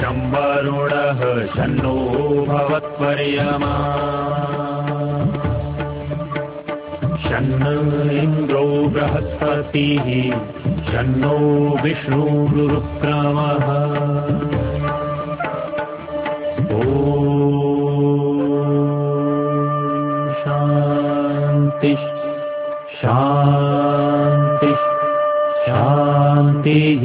शं वरुणः शन्नो भवत्वर्यमा शन्न इन्द्रो बृहस्पतिः शन्नो विष्णुरुक्रमः ॐ शान्ति शान्ति शान्तिः।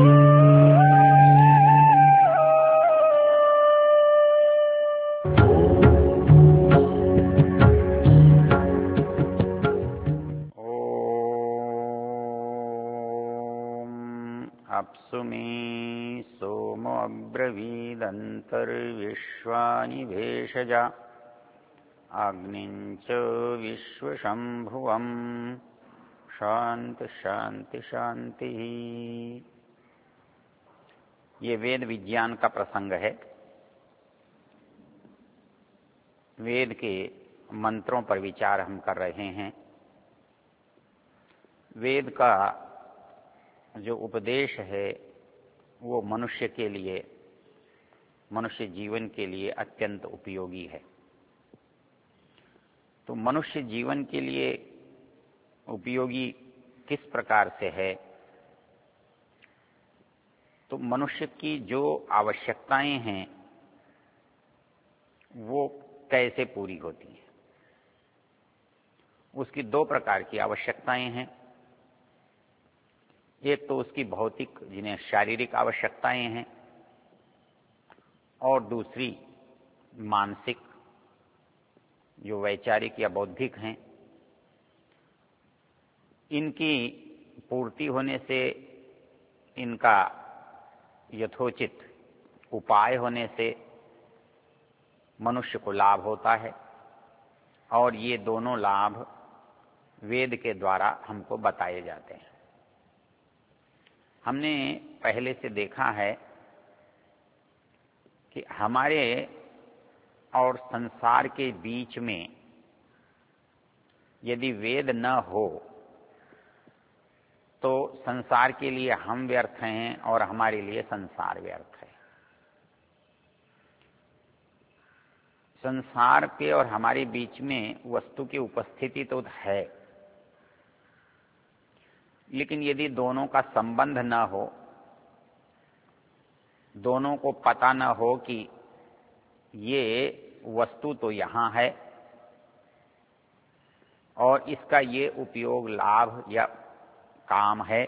अप्सु मे सोमो अब्रवीदन्तर्विश्वानि भेषजा अग्निञ्च विश्वशम्भुवम् शांति शांति शांति। ये वेद विज्ञान का प्रसंग है। वेद के मंत्रों पर विचार हम कर रहे हैं। वेद का जो उपदेश है वो मनुष्य के लिए, मनुष्य जीवन के लिए अत्यंत उपयोगी है। तो मनुष्य जीवन के लिए उपयोगी किस प्रकार से है? तो मनुष्य की जो आवश्यकताएं हैं वो कैसे पूरी होती हैं? उसकी दो प्रकार की आवश्यकताएं हैं। एक तो उसकी भौतिक, जिन्हें शारीरिक आवश्यकताएं हैं, और दूसरी मानसिक, जो वैचारिक या बौद्धिक हैं। इनकी पूर्ति होने से, इनका यथोचित उपाय होने से मनुष्य को लाभ होता है, और ये दोनों लाभ वेद के द्वारा हमको बताए जाते हैं। हमने पहले से देखा है कि हमारे और संसार के बीच में यदि वेद न हो तो संसार के लिए हम व्यर्थ हैं और हमारे लिए संसार व्यर्थ है। संसार के और हमारे बीच में वस्तु की उपस्थिति तो है, लेकिन यदि दोनों का संबंध न हो, दोनों को पता न हो कि ये वस्तु तो यहां है और इसका ये उपयोग, लाभ या काम है,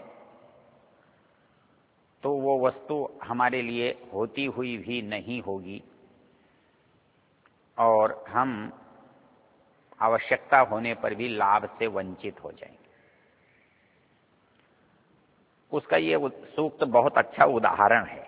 तो वो वस्तु हमारे लिए होती हुई भी नहीं होगी और हम आवश्यकता होने पर भी लाभ से वंचित हो जाएंगे। उसका ये सूक्त बहुत अच्छा उदाहरण है।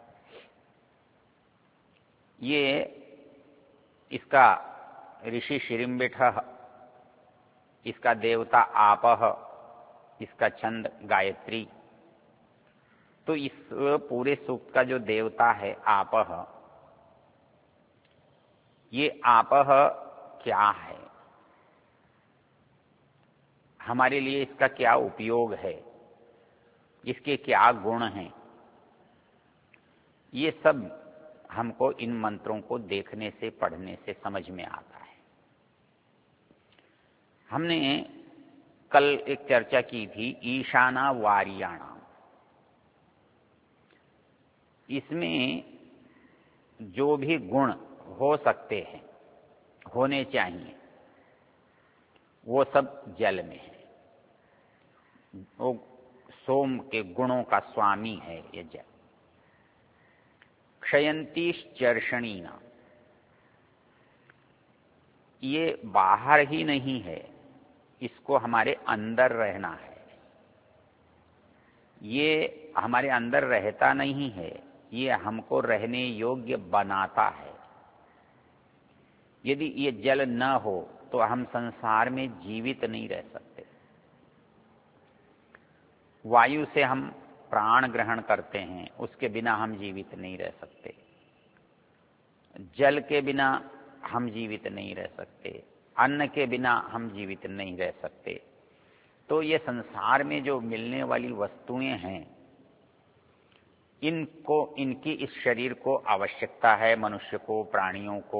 ये इसका ऋषि शिरिम्बिठः, इसका देवता आपः, इसका छंद गायत्री। तो इस पूरे सूक्त का जो देवता है आपः, ये आपः क्या है, हमारे लिए इसका क्या उपयोग है, इसके क्या गुण हैं, ये सब हमको इन मंत्रों को देखने से, पढ़ने से समझ में आता है। हमने कल एक चर्चा की थी ईशाना वारियाणाम। इसमें जो भी गुण हो सकते हैं, होने चाहिए, वो सब जल में है। वो सोम के गुणों का स्वामी है ये जल। क्षयंतीश्चर्षणीना, ये बाहर ही नहीं है, इसको हमारे अंदर रहना है। ये हमारे अंदर रहता नहीं है, ये हमको रहने योग्य बनाता है। यदि ये जल न हो तो हम संसार में जीवित नहीं रह सकते। वायु से हम प्राण ग्रहण करते हैं, उसके बिना हम जीवित नहीं रह सकते। जल के बिना हम जीवित नहीं रह सकते, अन्न के बिना हम जीवित नहीं रह सकते। तो ये संसार में जो मिलने वाली वस्तुएं हैं, इनकी इस शरीर को आवश्यकता है, मनुष्य को, प्राणियों को,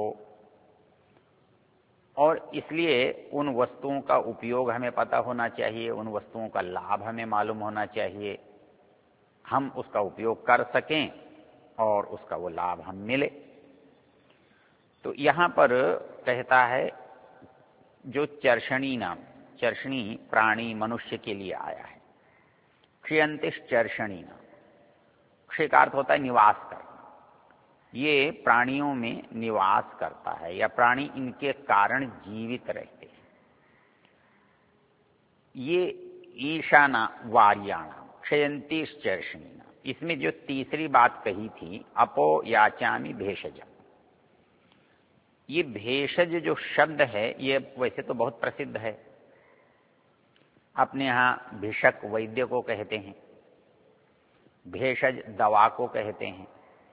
और इसलिए उन वस्तुओं का उपयोग हमें पता होना चाहिए, उन वस्तुओं का लाभ हमें मालूम होना चाहिए, हम उसका उपयोग कर सकें और उसका वो लाभ हम मिले। तो यहां पर कहता है जो चर्षणी प्राणी मनुष्य के लिए आया है। क्षयंतिश चर्षणी नाम, क्षय का अर्थ होता है निवास करना। ये प्राणियों में निवास करता है या प्राणी इनके कारण जीवित रहते हैं। ये ईशाना वार्याणाम क्षयंतिश चर्षणी नाम, इसमें जो तीसरी बात कही थी अपो याचामी भेषजम, ये भेषज जो शब्द है ये वैसे तो बहुत प्रसिद्ध है। अपने यहां भिषक वैद्य को कहते हैं, भेषज दवा को कहते हैं,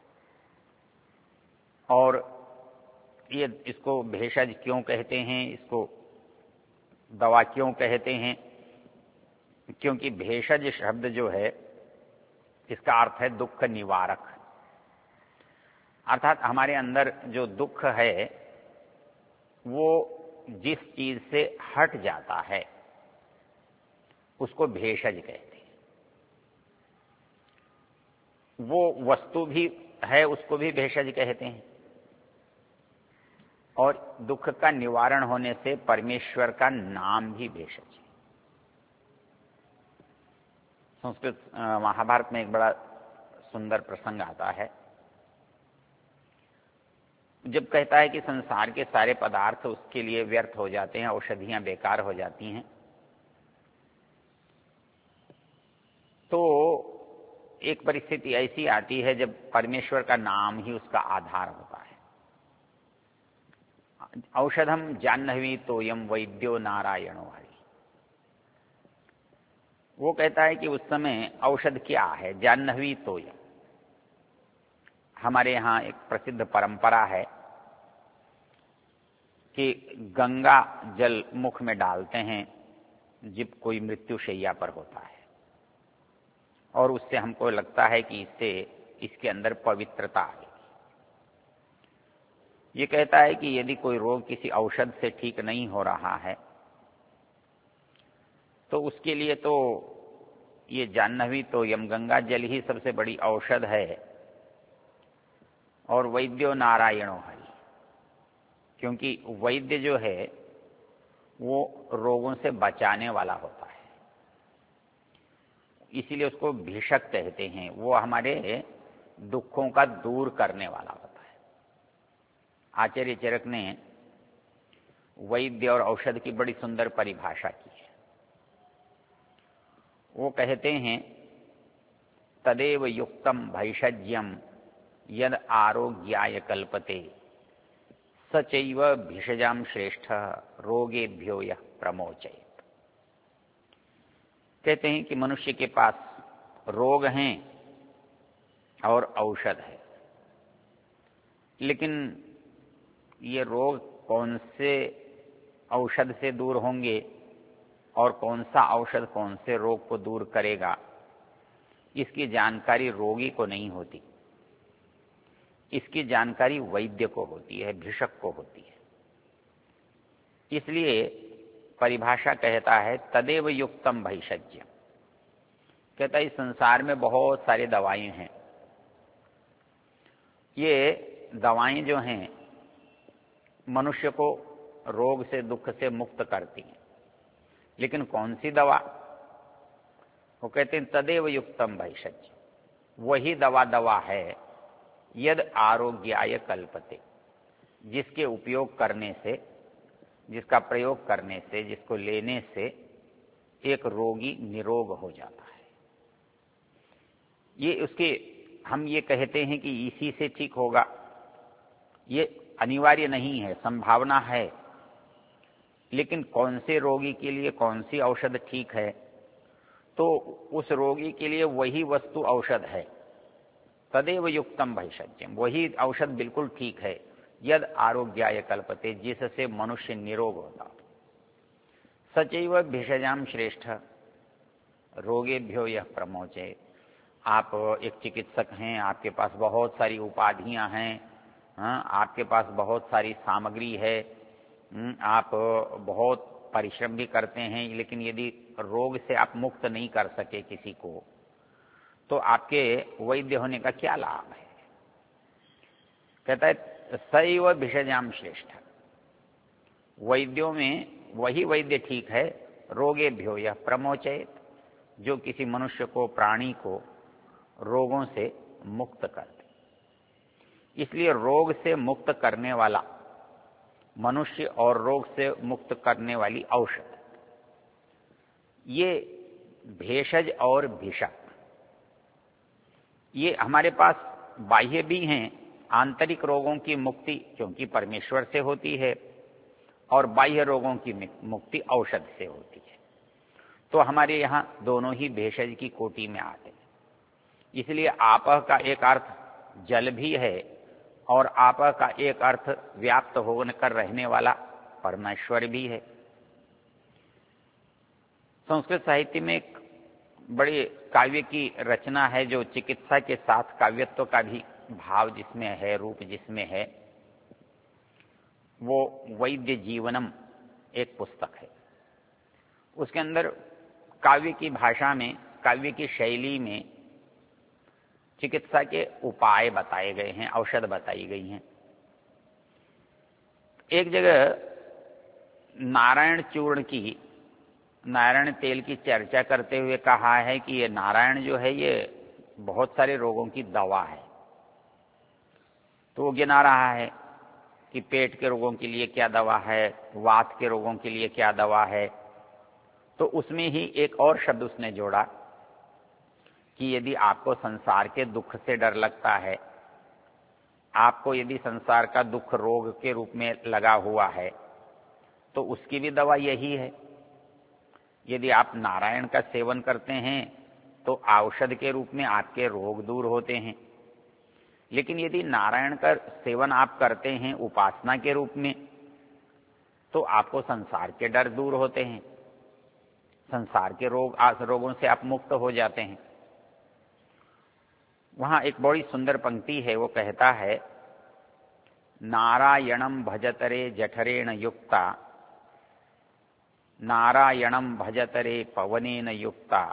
और ये इसको भेषज क्यों कहते हैं, इसको दवा क्यों कहते हैं? क्योंकि भेषज शब्द जो है इसका अर्थ है दुख निवारक, अर्थात हमारे अंदर जो दुख है वो जिस चीज से हट जाता है उसको भेषज कहते हैं। वो वस्तु भी है उसको भी भेषज कहते हैं, और दुख का निवारण होने से परमेश्वर का नाम भी भेषज है। संस्कृत महाभारत में एक बड़ा सुंदर प्रसंग आता है, जब कहता है कि संसार के सारे पदार्थ उसके लिए व्यर्थ हो जाते हैं, औषधियां बेकार हो जाती हैं, तो एक परिस्थिति ऐसी आती है जब परमेश्वर का नाम ही उसका आधार होता है। औषधम जाह्नवी तोयम वैद्यो नारायणो हरि, वो कहता है कि उस समय औषध क्या है? जाह्नवी तोयम। हमारे यहां एक प्रसिद्ध परंपरा है कि गंगा जल मुख में डालते हैं जब कोई मृत्युशैया पर होता है, और उससे हमको लगता है कि इससे इसके अंदर पवित्रता आएगी। ये कहता है कि यदि कोई रोग किसी औषध से ठीक नहीं हो रहा है तो उसके लिए तो ये जाह्नवी तो यम गंगा जल ही सबसे बड़ी औषध है, और वैद्यो नारायणो हरि, क्योंकि वैद्य जो है वो रोगों से बचाने वाला होता है, इसीलिए उसको भिषक कहते हैं। वो हमारे दुखों का दूर करने वाला होता है। आचार्य चरक ने वैद्य और औषध की बड़ी सुंदर परिभाषा की है। वो कहते हैं तदेव युक्तम भैषज्यम यद आरोग्याय कल्पते सचैव भिषजाम श्रेष्ठ रोगेभ्यो यः प्रमोचयेत्। कहते हैं कि मनुष्य के पास रोग हैं और औषध है, लेकिन ये रोग कौन से औषध से दूर होंगे और कौन सा औषध कौन से रोग को दूर करेगा, इसकी जानकारी रोगी को नहीं होती, इसकी जानकारी वैद्य को होती है, भिषक को होती है। इसलिए परिभाषा कहता है तदेव युक्तम भैषज्यम, कहता है इस संसार में बहुत सारी दवाएं हैं, ये दवाएं जो हैं मनुष्य को रोग से दुख से मुक्त करती हैं, लेकिन कौन सी दवा? वो कहते हैं तदेव युक्तम भैषज्य, वही दवा है यद आरोग्याय कल्पते, जिसके उपयोग करने से, जिसका प्रयोग करने से, जिसको लेने से एक रोगी निरोग हो जाता है। ये उसके हम ये कहते हैं कि इसी से ठीक होगा, ये अनिवार्य नहीं है, संभावना है, लेकिन कौन से रोगी के लिए कौन सी औषध ठीक है, तो उस रोगी के लिए वही वस्तु औषध है। तदेव युक्तम भैषज्यम, वही औषध बिल्कुल ठीक है यद आरोग्याय कल्पते, जिससे मनुष्य निरोग होता। सचैव भिषजाम श्रेष्ठ रोगेभ्यो यः प्रमोचयेत्, आप एक चिकित्सक हैं, आपके पास बहुत सारी उपाधियां हैं, आपके पास बहुत सारी सामग्री है, आप बहुत परिश्रम भी करते हैं, लेकिन यदि रोग से आप मुक्त नहीं कर सके किसी को, तो आपके वैद्य होने का क्या लाभ है? कहता है सैव भिषजाम श्रेष्ठ, वैद्यों में वही वैद्य ठीक है, रोगेभ्यो यह प्रमोचयेत, जो किसी मनुष्य को, प्राणी को रोगों से मुक्त कर दे। इसलिए रोग से मुक्त करने वाला मनुष्य और रोग से मुक्त करने वाली औषध, ये भेषज और भिषक, ये हमारे पास बाह्य भी हैं। आंतरिक रोगों की मुक्ति क्योंकि परमेश्वर से होती है और बाह्य रोगों की मुक्ति औषध से होती है, तो हमारे यहां दोनों ही भेषज की कोटि में आते हैं। इसलिए आपह का एक अर्थ जल भी है और आपह का एक अर्थ व्याप्त होकर रहने वाला परमेश्वर भी है। संस्कृत साहित्य में एक बड़ी काव्य की रचना है जो चिकित्सा के साथ काव्यत्व का भी भाव जिसमें है, रूप जिसमें है, वो वैद्य जीवनम एक पुस्तक है। उसके अंदर काव्य की भाषा में, काव्य की शैली में चिकित्सा के उपाय बताए गए हैं, औषध बताई गई हैं। एक जगह नारायण चूर्ण की, नारायण तेल की चर्चा करते हुए कहा है कि ये नारायण जो है ये बहुत सारे रोगों की दवा है। तो वो गिना रहा है कि पेट के रोगों के लिए क्या दवा है, वात के रोगों के लिए क्या दवा है। तो उसमें ही एक और शब्द उसने जोड़ा कि यदि आपको संसार के दुख से डर लगता है, आपको यदि संसार का दुख रोग के रूप में लगा हुआ है, तो उसकी भी दवा यही है। यदि आप नारायण का सेवन करते हैं तो औषध के रूप में आपके रोग दूर होते हैं। लेकिन यदि नारायण का सेवन आप करते हैं उपासना के रूप में, तो आपको संसार के डर दूर होते हैं, संसार के रोगों से आप मुक्त हो जाते हैं। वहां एक बड़ी सुंदर पंक्ति है, वो कहता है, नारायणम भजतरे जठरेण युक्ता, नारायणम भजतरे पवनेन युक्ता,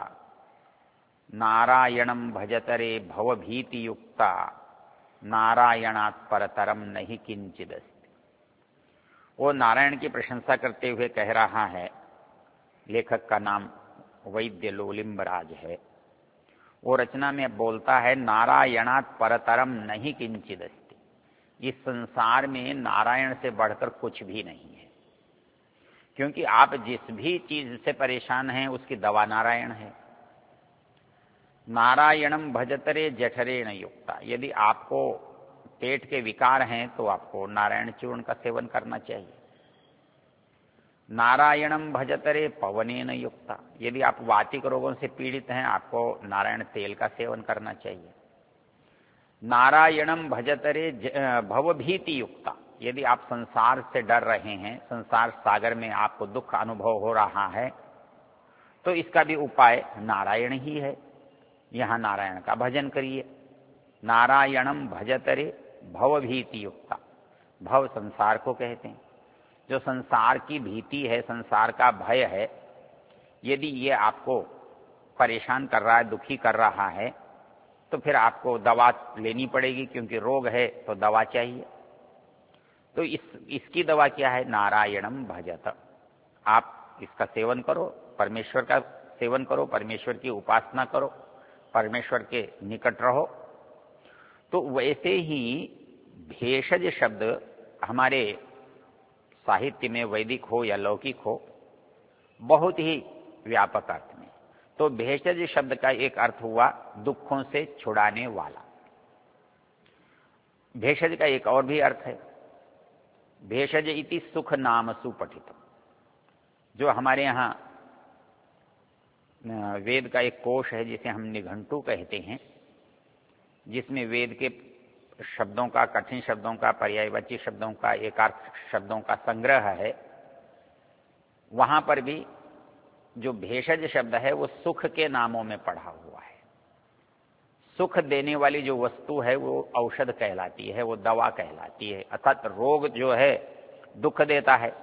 नारायणम भजतरे भवभीति युक्ता, नारायणात् परतरम नहीं किंचिदस्ति। वो नारायण की प्रशंसा करते हुए कह रहा है, लेखक का नाम वैद्य लोलिम्बराज है। वो रचना में बोलता है, नारायणात् परतरम नहीं किंचिदस्ति, इस संसार में नारायण से बढ़कर कुछ भी नहीं है। क्योंकि आप जिस भी चीज से परेशान हैं उसकी दवा नारायण है। नारायणम भजतरे जठरेण युक्ता, यदि आपको पेट के विकार हैं तो आपको नारायण चूर्ण का सेवन करना चाहिए। नारायणम भजतरे पवनेन युक्ता, यदि आप वातिक रोगों से पीड़ित हैं आपको नारायण तेल का सेवन करना चाहिए। नारायणम भजतरे भवभीति युक्ता, यदि आप संसार से डर रहे हैं, संसार सागर में आपको दुख अनुभव हो रहा है, तो इसका भी उपाय नारायण ही है। यहां नारायण का भजन करिए। नारायणम भजतरे भवभीति युक्ता, भव संसार को कहते हैं, जो संसार की भीति है, संसार का भय है, यदि ये आपको परेशान कर रहा है, दुखी कर रहा है, तो फिर आपको दवा लेनी पड़ेगी, क्योंकि रोग है तो दवा चाहिए। तो इसकी दवा क्या है? नारायणम भजत, आप इसका सेवन करो, परमेश्वर का सेवन करो, परमेश्वर की उपासना करो, परमेश्वर के निकट रहो। तो वैसे ही भेषज शब्द हमारे साहित्य में, वैदिक हो या लौकिक हो, बहुत ही व्यापक अर्थ में। तो भेषज शब्द का एक अर्थ हुआ दुखों से छुड़ाने वाला। भेषज का एक और भी अर्थ है, भेषज इति सुख नाम सुपठित, जो हमारे यहां वेद का एक कोश है जिसे हम निघंटु कहते हैं, जिसमें वेद के शब्दों का, कठिन शब्दों का, पर्यायवाची शब्दों का, एकार्थ शब्दों का संग्रह है। वहां पर भी जो भेषज शब्द है वो सुख के नामों में पढ़ा हुआ है। सुख देने वाली जो वस्तु है वो औषध कहलाती है, वो दवा कहलाती है। अर्थात रोग जो है दुख देता है,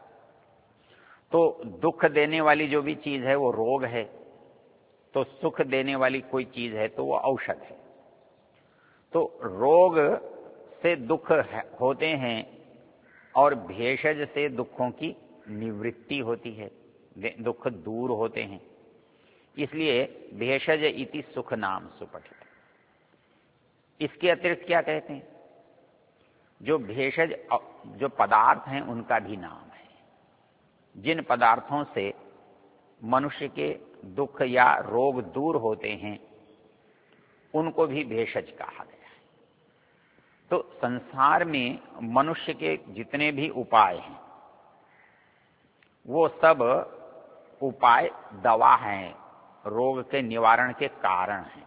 तो दुख देने वाली जो भी चीज है वो रोग है, तो सुख देने वाली कोई चीज है तो वो औषध है। तो रोग से दुख होते हैं और भेषज से दुखों की निवृत्ति होती है, दुख दूर होते हैं। इसलिए भेषज इति सुख नाम सुपठित। इसके अतिरिक्त क्या कहते हैं? जो भेषज जो पदार्थ हैं उनका भी नाम है। जिन पदार्थों से मनुष्य के दुख या रोग दूर होते हैं उनको भी भेषज कहा गया है। तो संसार में मनुष्य के जितने भी उपाय हैं वो सब उपाय दवा हैं, रोग के निवारण के कारण हैं।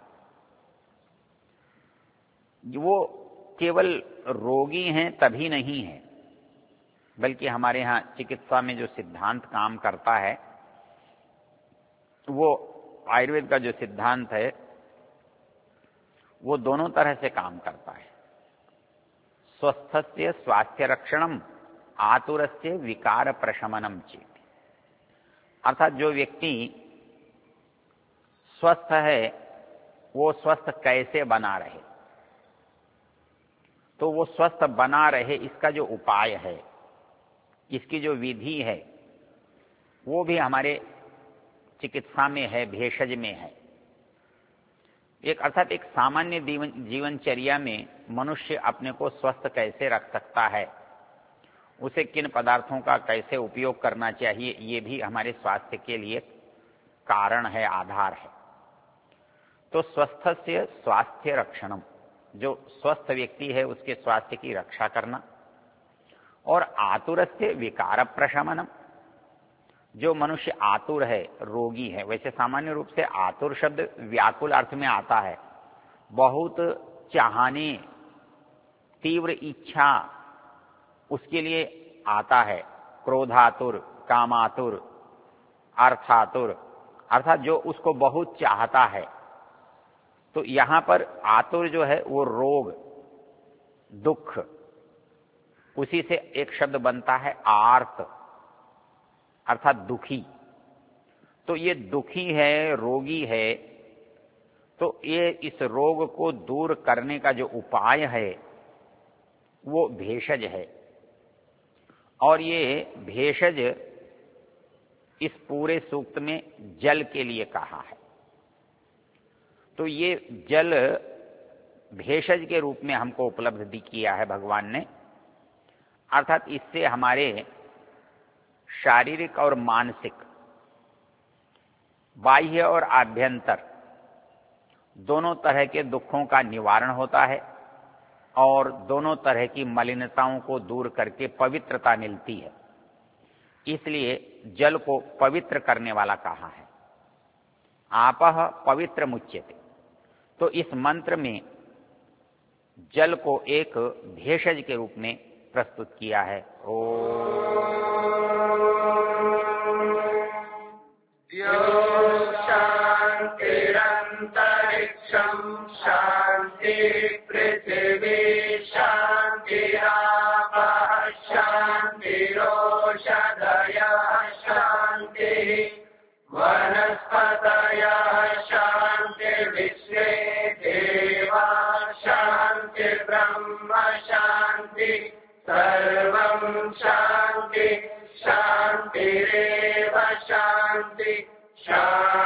वो केवल रोगी हैं तभी नहीं है, बल्कि हमारे यहाँ चिकित्सा में जो सिद्धांत काम करता है वो आयुर्वेद का जो सिद्धांत है वो दोनों तरह से काम करता है। स्वस्थस्य स्वास्थ्य रक्षणम, आतुरस्य विकार प्रशमनम चेत। अर्थात जो व्यक्ति स्वस्थ है वो स्वस्थ कैसे बना रहे, तो वो स्वस्थ बना रहे इसका जो उपाय है, इसकी जो विधि है वो भी हमारे चिकित्सा में है, भेषज में है। एक अर्थात एक सामान्य जीवनचर्या में मनुष्य अपने को स्वस्थ कैसे रख सकता है, उसे किन पदार्थों का कैसे उपयोग करना चाहिए, ये भी हमारे स्वास्थ्य के लिए कारण है, आधार है। तो स्वस्थस्य स्वास्थ्य रक्षणम, जो स्वस्थ व्यक्ति है उसके स्वास्थ्य की रक्षा करना, और आतुरस्य विकार प्रशमनम, जो मनुष्य आतुर है, रोगी है। वैसे सामान्य रूप से आतुर शब्द व्याकुल अर्थ में आता है, बहुत चाहने, तीव्र इच्छा उसके लिए आता है। क्रोधातुर, कामातुर, अर्थातुर, अर्थात जो उसको बहुत चाहता है। तो यहां पर आतुर जो है वो रोग, दुख, उसी से एक शब्द बनता है आर्त, अर्थात दुखी। तो ये दुखी है, रोगी है, तो ये इस रोग को दूर करने का जो उपाय है वो भेषज है। और ये भेषज इस पूरे सूक्त में जल के लिए कहा है। तो ये जल भेषज के रूप में हमको उपलब्ध किया है भगवान ने। अर्थात इससे हमारे शारीरिक और मानसिक, बाह्य और आभ्यंतर दोनों तरह के दुखों का निवारण होता है और दोनों तरह की मलिनताओं को दूर करके पवित्रता मिलती है। इसलिए जल को पवित्र करने वाला कहा है। आपः पवित्र मुच्यते। तो इस मंत्र में जल को एक भेषज के रूप में प्रस्तुत किया है। शांतिरंतरिक्षं शांति पृथिवी शांतिरापः शांतिरोषधयः शांतिः वनस्पतयः शांतिर्विश्वे देवाः शांतिर्ब्रह्म शांति सर्वं शांति शांतिरेव शांति शांति